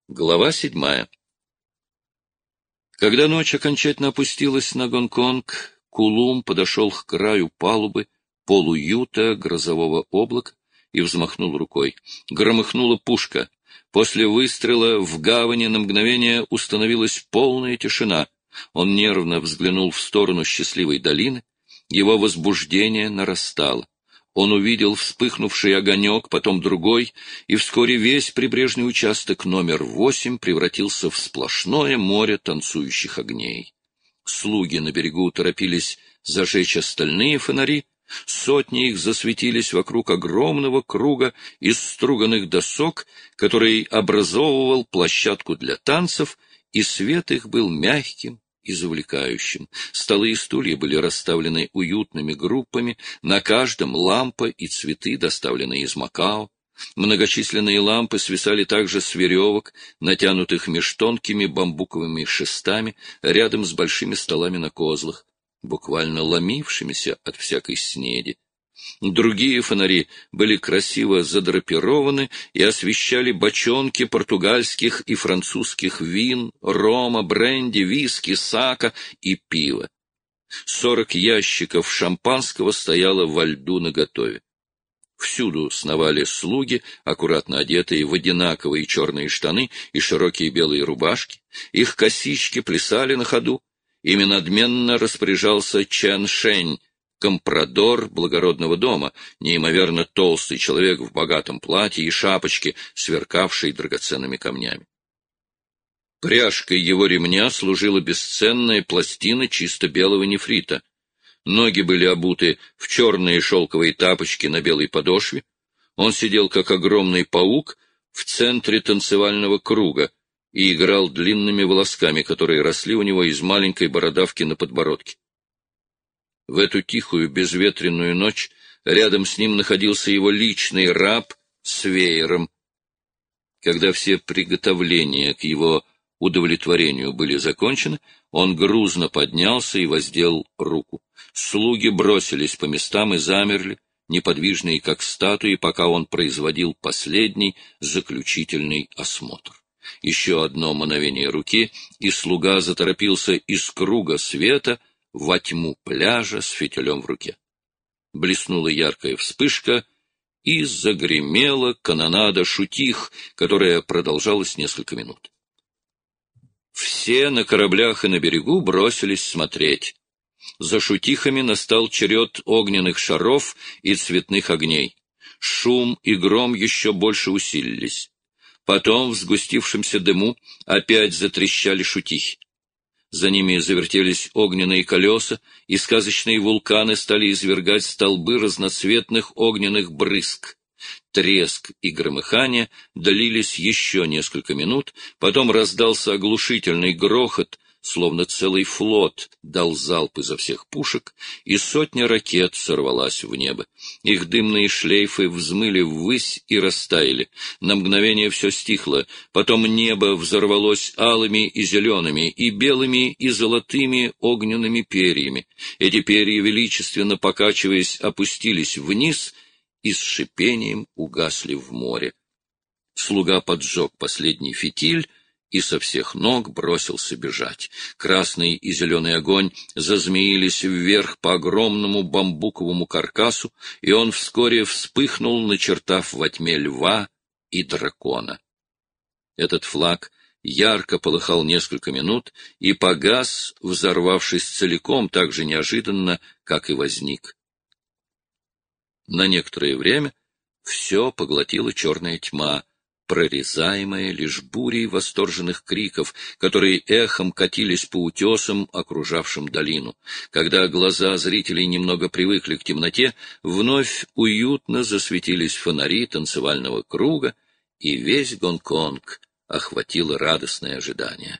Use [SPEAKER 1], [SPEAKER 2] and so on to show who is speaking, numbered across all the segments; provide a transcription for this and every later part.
[SPEAKER 1] Глава 7. Когда ночь окончательно опустилась на Гонконг, Кулум подошел к краю палубы полуюта грозового облака и взмахнул рукой. Громыхнула пушка. После выстрела в гавани на мгновение установилась полная тишина. Он нервно взглянул в сторону счастливой долины. Его возбуждение нарастало. Он увидел вспыхнувший огонек, потом другой, и вскоре весь прибрежный участок номер 8 превратился в сплошное море танцующих огней. Слуги на берегу торопились зажечь остальные фонари, сотни их засветились вокруг огромного круга из струганных досок, который образовывал площадку для танцев, и свет их был мягким и завлекающим. Столы и стулья были расставлены уютными группами, на каждом лампа и цветы, доставленные из Макао. Многочисленные лампы свисали также с веревок, натянутых меж тонкими бамбуковыми шестами, рядом с большими столами на козлах, буквально ломившимися от всякой снеди. Другие фонари были красиво задрапированы и освещали бочонки португальских и французских вин, рома, бренди, виски, сака и пива. 40 ящиков шампанского стояло во льду наготове. Всюду сновали слуги, аккуратно одетые в одинаковые черные штаны и широкие белые рубашки. Их косички плясали на ходу. Ими надменно распоряжался Чен Шень, компрадор благородного дома, неимоверно толстый человек в богатом платье и шапочке, сверкавшей драгоценными камнями. Пряжкой его ремня служила бесценная пластина чисто белого нефрита. Ноги были обуты в черные шелковые тапочки на белой подошве. Он сидел, как огромный паук, в центре танцевального круга и играл длинными волосками, которые росли у него из маленькой бородавки на подбородке. В эту тихую безветренную ночь рядом с ним находился его личный раб с веером. Когда все приготовления к его удовлетворению были закончены, он грузно поднялся и воздел руку. Слуги бросились по местам и замерли, неподвижные как статуи, пока он производил последний заключительный осмотр. Еще одно мановение руки, и слуга заторопился из круга света во тьму пляжа с фитилем в руке. Блеснула яркая вспышка, и загремела канонада шутих, которая продолжалась несколько минут. Все на кораблях и на берегу бросились смотреть. За шутихами настал черед огненных шаров и цветных огней. Шум и гром еще больше усилились. Потом в сгустившемся дыму опять затрещали шутихи. За ними завертелись огненные колеса, и сказочные вулканы стали извергать столбы разноцветных огненных брызг. Треск и громыхание длились еще несколько минут, потом раздался оглушительный грохот, словно целый флот дал залп изо всех пушек, и сотня ракет сорвалась в небо. Их дымные шлейфы взмыли ввысь и растаяли. На мгновение все стихло, потом небо взорвалось алыми и зелеными, и белыми и золотыми огненными перьями. Эти перья, величественно покачиваясь, опустились вниз и с шипением угасли в море. Слуга поджег последний фитиль и со всех ног бросился бежать. Красный и зеленый огонь зазмеились вверх по огромному бамбуковому каркасу, и он вскоре вспыхнул, начертав во тьме льва и дракона. Этот флаг ярко полыхал несколько минут и погас, взорвавшись целиком так же неожиданно, как и возник. На некоторое время все поглотила черная тьма, прорезаемая лишь бурей восторженных криков, которые эхом катились по утесам, окружавшим долину. Когда глаза зрителей немного привыкли к темноте, вновь уютно засветились фонари танцевального круга, и весь Гонконг охватило радостное ожидание.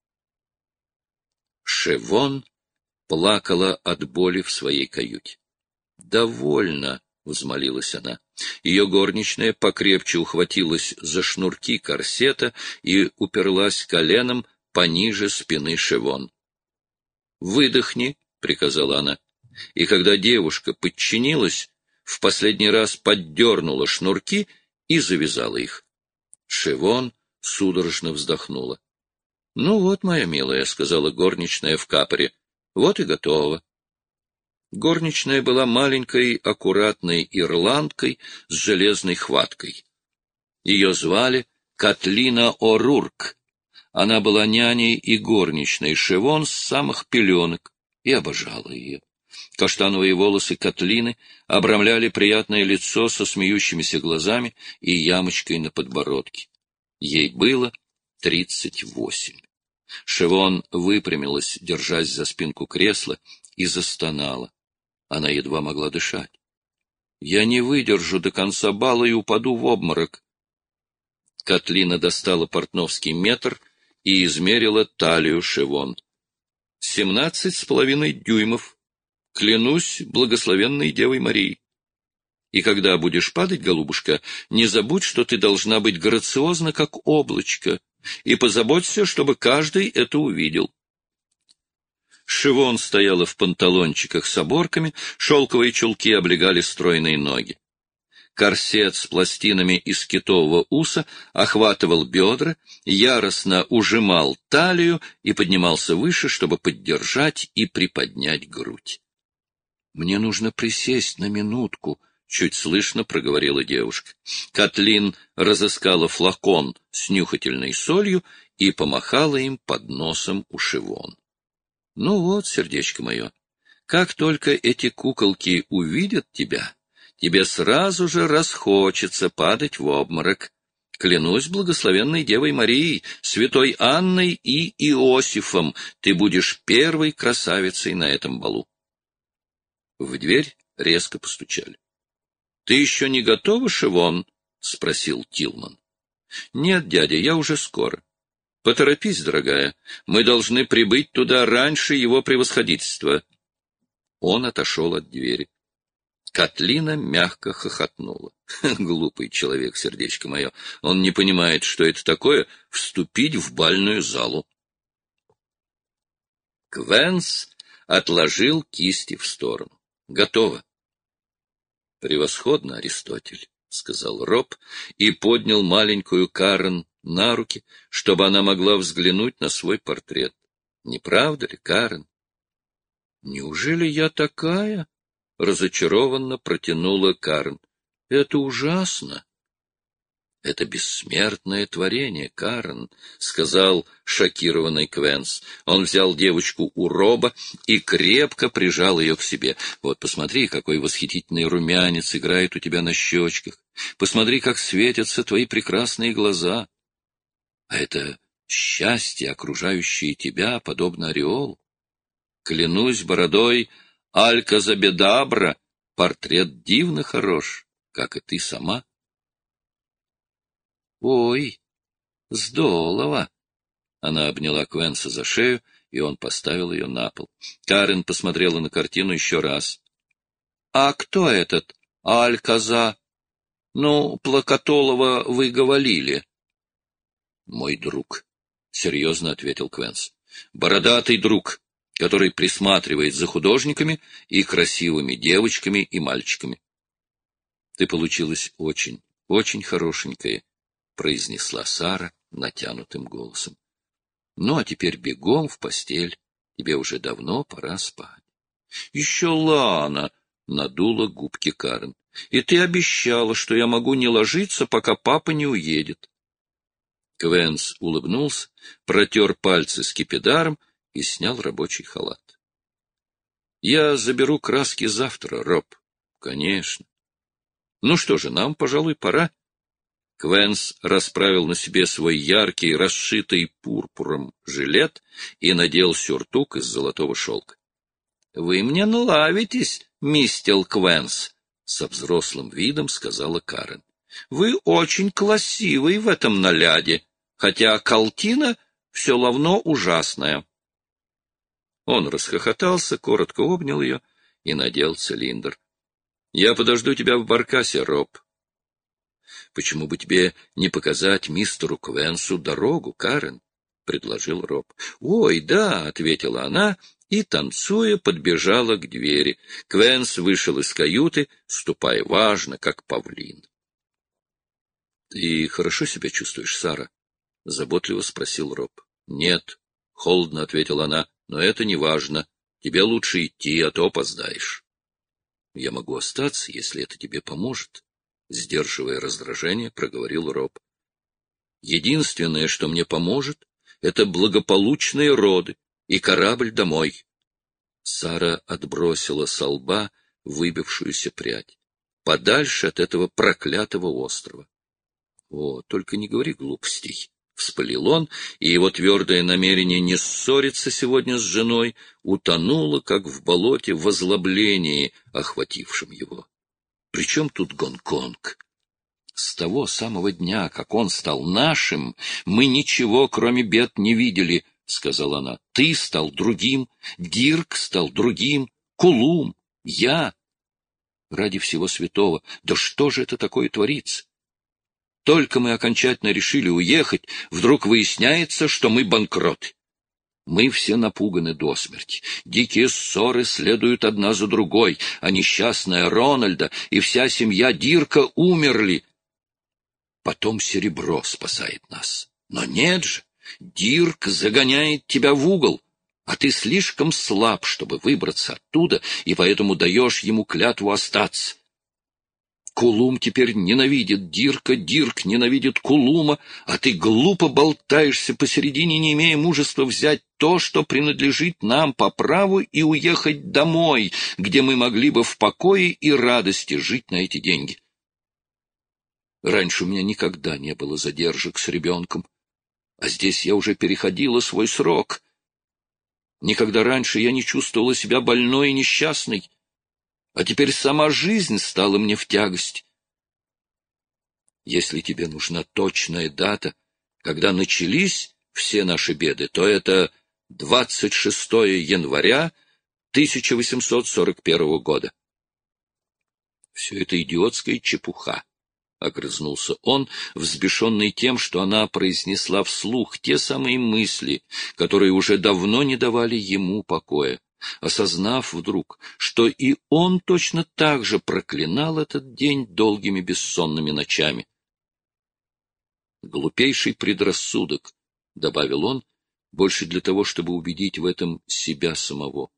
[SPEAKER 1] Шевон плакала от боли в своей каюте. «Довольно!» — взмолилась она. Ее горничная покрепче ухватилась за шнурки корсета и уперлась коленом пониже спины Шевон. «Выдохни», — приказала она. И когда девушка подчинилась, в последний раз поддернула шнурки и завязала их. Шевон судорожно вздохнула. — Ну вот, моя милая, — сказала горничная в капоре, — вот и готово. Горничная была маленькой, аккуратной ирландкой с железной хваткой. Ее звали Катлина О'Рурк. Она была няней и горничной Шевон с самых пеленок и обожала ее. Каштановые волосы Катлины обрамляли приятное лицо со смеющимися глазами и ямочкой на подбородке. Ей было 38. Шевон выпрямилась, держась за спинку кресла, и застонала. Она едва могла дышать. — Я не выдержу до конца бала и упаду в обморок. Катлина достала портновский метр и измерила талию Шевон. 17,5 дюймов. Клянусь благословенной Девой Марией. И когда будешь падать, голубушка, не забудь, что ты должна быть грациозна, как облачко, и позаботься, чтобы каждый это увидел. Шевон стояла в панталончиках с оборками, шелковые чулки облегали стройные ноги. Корсет с пластинами из китового уса охватывал бедра, яростно ужимал талию и поднимался выше, чтобы поддержать и приподнять грудь. — Мне нужно присесть на минутку, — чуть слышно проговорила девушка. Катлин разыскала флакон с нюхательной солью и помахала им под носом у Шевон. — Ну вот, сердечко мое, как только эти куколки увидят тебя, тебе сразу же расхочется падать в обморок. Клянусь благословенной Девой Марией, святой Анной и Иосифом, ты будешь первой красавицей на этом балу. В дверь резко постучали. — Ты еще не готова, Шевон? — спросил Тилман. — Нет, дядя, я уже скоро. — Поторопись, дорогая, мы должны прибыть туда раньше его превосходительства. Он отошел от двери. Катлина мягко хохотнула. Глупый человек, сердечко мое. Он не понимает, что это такое — вступить в бальную залу. Квенс отложил кисти в сторону. Готово. Превосходно, Аристотель, — сказал Роб и поднял маленькую Карен на руки, чтобы она могла взглянуть на свой портрет. Не правда ли, Карен? — Неужели я такая? — разочарованно протянула Карен. — Это ужасно. — Это бессмертное творение, Карен, — сказал шокированный Квенс. Он взял девочку у Роба и крепко прижал ее к себе. — Вот посмотри, какой восхитительный румянец играет у тебя на щечках. Посмотри, как светятся твои прекрасные глаза. А это счастье, окружающее тебя, подобно ореолу. Клянусь бородой Алькозабедабра, портрет дивно хорош, как и ты сама. — Ой, здорово! Она обняла Квенса за шею, и он поставил ее на пол. Карен посмотрела на картину еще раз. — А кто этот Алькоза? Ну, Плакатолова вы говорили. — Мой друг, — серьезно ответил Квенс. — Бородатый друг, который присматривает за художниками и красивыми девочками и мальчиками. — Ты получилась очень, очень хорошенькая, — произнесла Сара натянутым голосом. — Ну, а теперь бегом в постель. Тебе уже давно пора спать. — Еще Лана! — надула губки Карен. — И ты обещала, что я могу не ложиться, пока папа не уедет. Квенс улыбнулся, протер пальцы скипидаром и снял рабочий халат. — Я заберу краски завтра, Роб. — Конечно. — Ну что же, нам, пожалуй, пора. Квенс расправил на себе свой яркий, расшитый пурпуром жилет и надел сюртук из золотого шелка. — Вы мне нравитесь, мистер Квенс, — со взрослым видом сказала Карен. — Вы очень красивый в этом наряде, хотя картина все равно ужасная. Он расхохотался, коротко обнял ее и надел цилиндр. — Я подожду тебя в баркасе, Роб. — Почему бы тебе не показать мистеру Квенсу дорогу, Карен? — предложил Роб. — Ой, да, — ответила она и, танцуя, подбежала к двери. Квенс вышел из каюты, ступая важно, как павлин. — Ты хорошо себя чувствуешь, Сара? заботливо спросил Роб. — Нет, — холодно ответила она, — но это не важно. Тебе лучше идти, а то опоздаешь. — Я могу остаться, если это тебе поможет, — сдерживая раздражение, проговорил Роб. — Единственное, что мне поможет, — это благополучные роды и корабль домой. Сара отбросила со лба выбившуюся прядь. Подальше от этого проклятого острова. — О, только не говори глупостей! — вспылил он, и его твердое намерение не ссориться сегодня с женой утонуло, как в болоте, в озлоблении, охватившем его. Причем тут Гонконг? С того самого дня, как он стал нашим, мы ничего, кроме бед, не видели, — сказала она. — Ты стал другим, Дирк стал другим, Кулум, я. Ради всего святого, да что же это такое творится? Только мы окончательно решили уехать, вдруг выясняется, что мы банкроты. Мы все напуганы до смерти. Дикие ссоры следуют одна за другой, а несчастная Рональда и вся семья Дирка умерли. Потом серебро спасает нас. Но нет же, Дирк загоняет тебя в угол, а ты слишком слаб, чтобы выбраться оттуда, и поэтому даешь ему клятву остаться. Кулум теперь ненавидит Дирка, Дирк ненавидит Кулума, а ты глупо болтаешься посередине, не имея мужества взять то, что принадлежит нам по праву, и уехать домой, где мы могли бы в покое и радости жить на эти деньги. Раньше у меня никогда не было задержек с ребенком, а здесь я уже переходила свой срок. Никогда раньше я не чувствовала себя больной и несчастной, а теперь сама жизнь стала мне в тягость. Если тебе нужна точная дата, когда начались все наши беды, то это 26 января 1841 года. Все это идиотская чепуха, — огрызнулся он, взбешенный тем, что она произнесла вслух те самые мысли, которые уже давно не давали ему покоя, осознав вдруг, что и он точно так же проклинал этот день долгими бессонными ночами. «Глупейший предрассудок», — добавил он, больше для того, чтобы убедить в этом себя самого.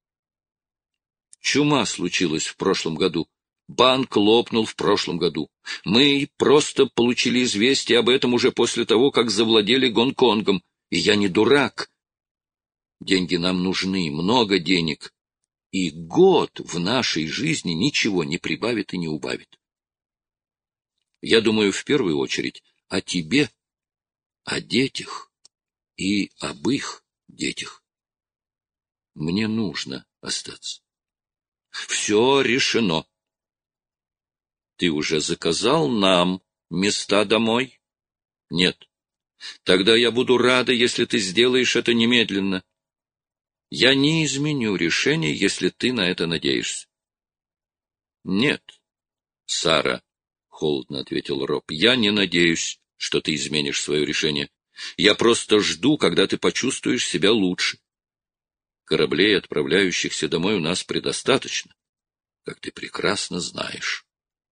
[SPEAKER 1] «Чума случилась в прошлом году. Банк лопнул в прошлом году. Мы просто получили известие об этом уже после того, как завладели Гонконгом. И я не дурак. Деньги нам нужны, много денег. И год в нашей жизни ничего не прибавит и не убавит. Я думаю, в первую очередь о тебе, о детях и об их детях. Мне нужно остаться. Все решено. Ты уже заказал нам места домой? Нет. Тогда я буду рада, если ты сделаешь это немедленно. Я не изменю решение, если ты на это надеешься. Нет, Сара, — холодно ответил Роб, — я не надеюсь, что ты изменишь свое решение. Я просто жду, когда ты почувствуешь себя лучше. Кораблей, отправляющихся домой, у нас предостаточно, как ты прекрасно знаешь.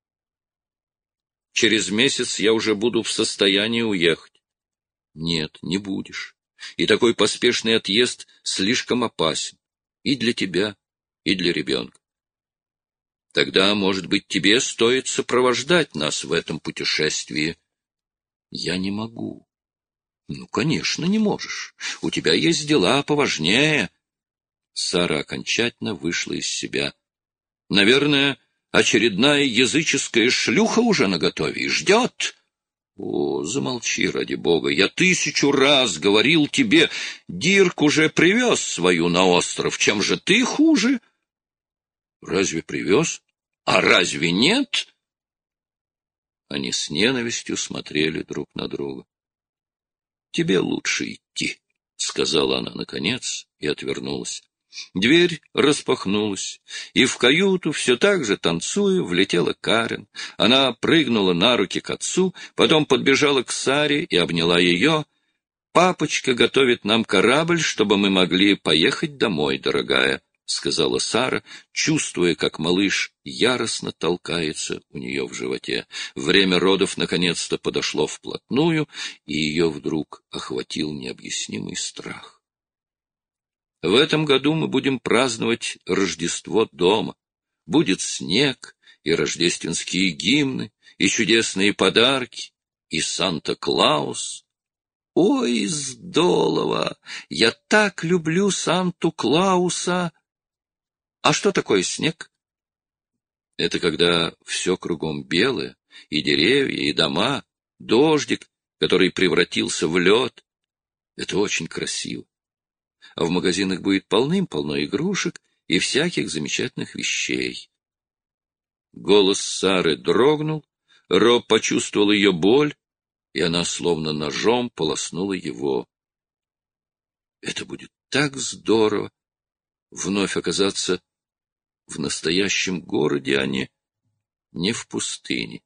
[SPEAKER 1] Через месяц я уже буду в состоянии уехать. Нет, не будешь. И такой поспешный отъезд слишком опасен. И для тебя, и для ребенка. Тогда, может быть, тебе стоит сопровождать нас в этом путешествии. Я не могу. Ну, конечно, не можешь. У тебя есть дела поважнее. Сара окончательно вышла из себя. Наверное, очередная языческая шлюха уже наготове и ждет. О, замолчи, ради бога, я 1000 раз говорил тебе, Дирк уже привез свою на остров, чем же ты хуже? Разве привез? А разве нет? Они с ненавистью смотрели друг на друга. Тебе лучше идти, — сказала она наконец и отвернулась. Дверь распахнулась, и в каюту, все так же танцуя, влетела Карен. Она прыгнула на руки к отцу, потом подбежала к Саре и обняла ее. — Папочка готовит нам корабль, чтобы мы могли поехать домой, дорогая. — сказала Сара, чувствуя, как малыш яростно толкается у нее в животе. Время родов наконец-то подошло вплотную, и ее вдруг охватил необъяснимый страх. В этом году мы будем праздновать Рождество дома. Будет снег, и рождественские гимны, и чудесные подарки, и Санта-Клаус. Ой, здорово! Я так люблю Санту-Клауса! А что такое снег? Это когда все кругом белое, и деревья, и дома, дождик, который превратился в лед. Это очень красиво. А в магазинах будет полным-полно игрушек и всяких замечательных вещей. Голос Сары дрогнул, Роб почувствовал ее боль, и она словно ножом полоснула его. Это будет так здорово вновь оказаться в настоящем городе, а не в пустыне.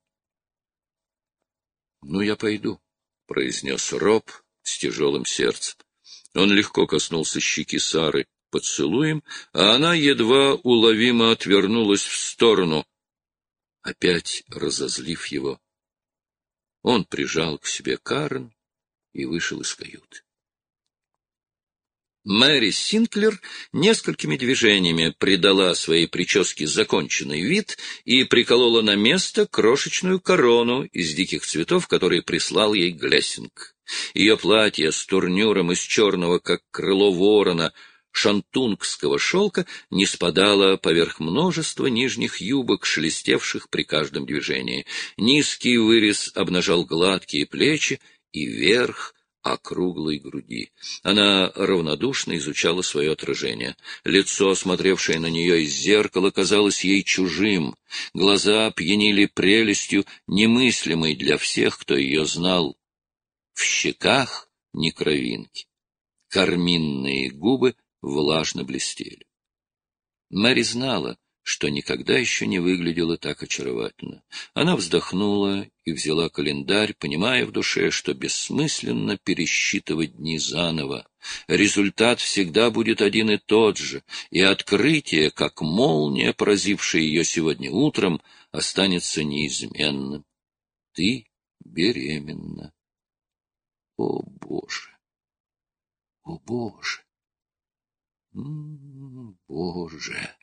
[SPEAKER 1] — Ну, я пойду, — произнес Роб с тяжелым сердцем. Он легко коснулся щеки Сары поцелуем, а она едва уловимо отвернулась в сторону, опять разозлив его. Он прижал к себе Карен и вышел из каюты. Мэри Синклер несколькими движениями придала своей прическе законченный вид и приколола на место крошечную корону из диких цветов, которые прислал ей Глессинг. Ее платье с турнюром из черного, как крыло ворона, шантунгского шелка не спадало поверх множества нижних юбок, шелестевших при каждом движении. Низкий вырез обнажал гладкие плечи и верх округлой груди. Она равнодушно изучала свое отражение. Лицо, смотревшее на нее из зеркала, казалось ей чужим. Глаза пьянили прелестью, немыслимой для всех, кто ее знал. В щеках ни кровинки. Карминные губы влажно блестели. Мэри знала, что никогда еще не выглядела так очаровательно. Она вздохнула и взяла календарь, понимая в душе, что бессмысленно пересчитывать дни заново. Результат всегда будет один и тот же, и открытие, как молния, поразившая ее сегодня утром, останется неизменным. Ты беременна. О, Боже! О, Боже! Боже!